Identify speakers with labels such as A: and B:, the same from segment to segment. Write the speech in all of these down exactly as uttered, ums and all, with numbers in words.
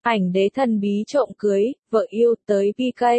A: Ảnh đế thần bí trộm cưới, vợ yêu tới pê ca.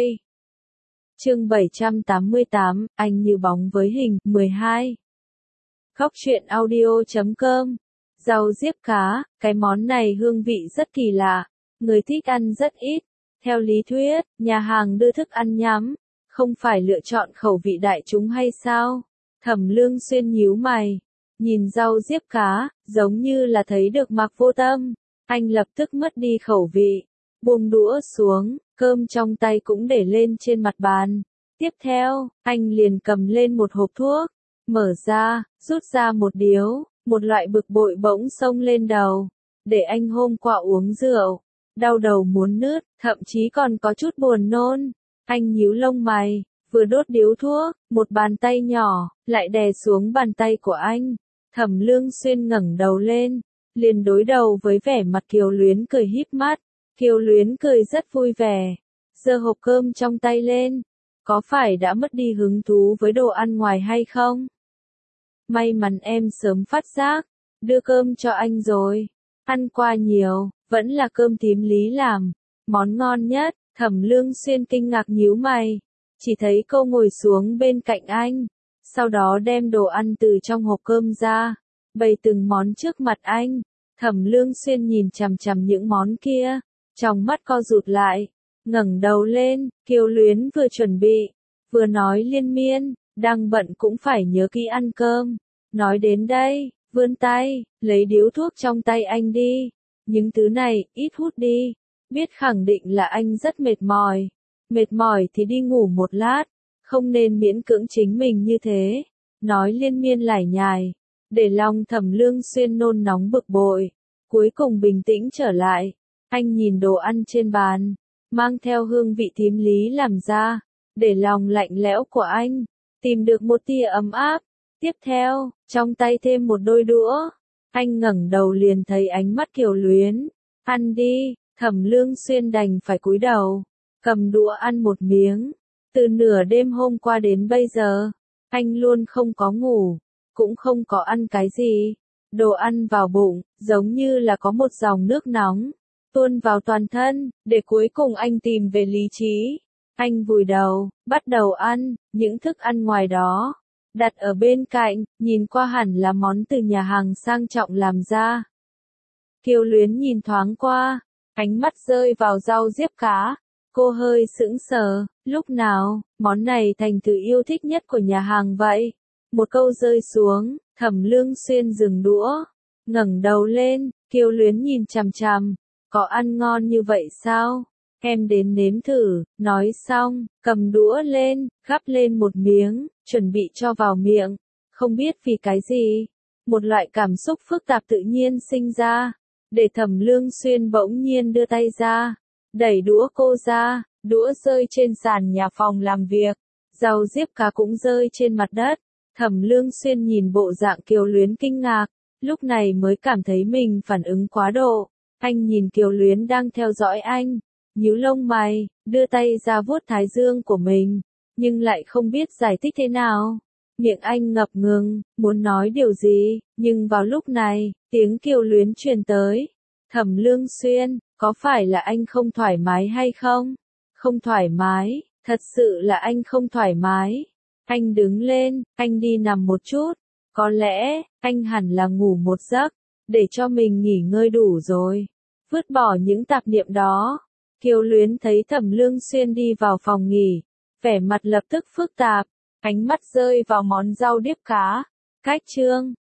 A: Chương bảy trăm tám mươi tám, anh như bóng với hình, mười hai. Góc truyện audio chấm com. Rau diếp cá, cái món này hương vị rất kỳ lạ, người thích ăn rất ít. Theo lý thuyết, nhà hàng đưa thức ăn nhắm, không phải lựa chọn khẩu vị đại chúng hay sao? Thẩm Lương Xuyên nhíu mày, nhìn rau diếp cá, giống như là thấy được Mạc Vô Tâm. Anh lập tức mất đi khẩu vị, buông đũa xuống, cơm trong tay cũng để lên trên mặt bàn. Tiếp theo, anh liền cầm lên một hộp thuốc, mở ra, rút ra một điếu, một loại bực bội bỗng xông lên đầu. Để anh hôm qua uống rượu, đau đầu muốn nứt, thậm chí còn có chút buồn nôn. Anh nhíu lông mày, vừa đốt điếu thuốc, một bàn tay nhỏ, lại đè xuống bàn tay của anh. Thẩm Lương Xuyên ngẩng đầu lên, liền đối đầu với vẻ mặt Kiều Luyến cười híp mắt. Kiều Luyến cười rất vui vẻ, giơ hộp cơm trong tay lên. Có phải đã mất đi hứng thú với đồ ăn ngoài hay không? May mắn em sớm phát giác, đưa cơm cho anh rồi. Ăn qua nhiều, vẫn là cơm tím Lý làm, món ngon nhất. Thẩm Lương Xuyên kinh ngạc nhíu mày, chỉ thấy cô ngồi xuống bên cạnh anh, sau đó đem đồ ăn từ trong hộp cơm ra, bày từng món trước mặt anh. Thẩm Lương Xuyên nhìn chằm chằm những món kia, trong mắt co rụt lại, ngẩng đầu lên. Kiều Luyến vừa chuẩn bị, vừa nói liên miên, đang bận cũng phải nhớ kỹ ăn cơm. Nói đến đây, vươn tay, lấy điếu thuốc trong tay anh đi. Những thứ này, ít hút đi. Biết khẳng định là anh rất mệt mỏi. Mệt mỏi thì đi ngủ một lát, không nên miễn cưỡng chính mình như thế. Nói liên miên lải nhải, để lòng Thẩm Lương Xuyên nôn nóng bực bội, cuối cùng bình tĩnh trở lại. Anh nhìn đồ ăn trên bàn, mang theo hương vị tím Lý làm ra, để lòng lạnh lẽo của anh tìm được một tia ấm áp. Tiếp theo, trong tay thêm một đôi đũa, anh ngẩng đầu liền thấy ánh mắt Kiều Luyến. Ăn đi. Thẩm Lương Xuyên đành phải cúi đầu, cầm đũa ăn một miếng. Từ nửa đêm hôm qua đến bây giờ, anh luôn không có ngủ, cũng không có ăn cái gì. Đồ ăn vào bụng, giống như là có một dòng nước nóng tuôn vào toàn thân, để cuối cùng anh tìm về lý trí. Anh vùi đầu, bắt đầu ăn, những thức ăn ngoài đó, đặt ở bên cạnh, nhìn qua hẳn là món từ nhà hàng sang trọng làm ra. Kiều Luyến nhìn thoáng qua, ánh mắt rơi vào rau diếp cá, cô hơi sững sờ, lúc nào, món này thành thứ yêu thích nhất của nhà hàng vậy? Một câu rơi xuống, Thẩm Lương Xuyên dừng đũa, ngẩng đầu lên. Kiều Luyến nhìn chằm chằm, có ăn ngon như vậy sao? Em đến nếm thử. Nói xong, cầm đũa lên, gắp lên một miếng, chuẩn bị cho vào miệng. Không biết vì cái gì, một loại cảm xúc phức tạp tự nhiên sinh ra. Để Thẩm Lương Xuyên bỗng nhiên đưa tay ra, đẩy đũa cô ra, đũa rơi trên sàn nhà phòng làm việc, rau diếp cá cũng rơi trên mặt đất. Thẩm Lương Xuyên nhìn bộ dạng Kiều Luyến kinh ngạc, lúc này mới cảm thấy mình phản ứng quá độ. Anh nhìn Kiều Luyến đang theo dõi anh, nhíu lông mày, đưa tay ra vuốt thái dương của mình, nhưng lại không biết giải thích thế nào. Miệng anh ngập ngừng, muốn nói điều gì, nhưng vào lúc này, tiếng Kiều Luyến truyền tới. Thẩm Lương Xuyên, có phải là anh không thoải mái hay không? Không thoải mái, thật sự là anh không thoải mái. Anh đứng lên, anh đi nằm một chút. Có lẽ, anh hẳn là ngủ một giấc, để cho mình nghỉ ngơi đủ rồi. Vứt bỏ những tạp niệm đó. Kiều Luyến thấy Thẩm Lương Xuyên đi vào phòng nghỉ, vẻ mặt lập tức phức tạp. Ánh mắt rơi vào món rau diếp cá. Cách chương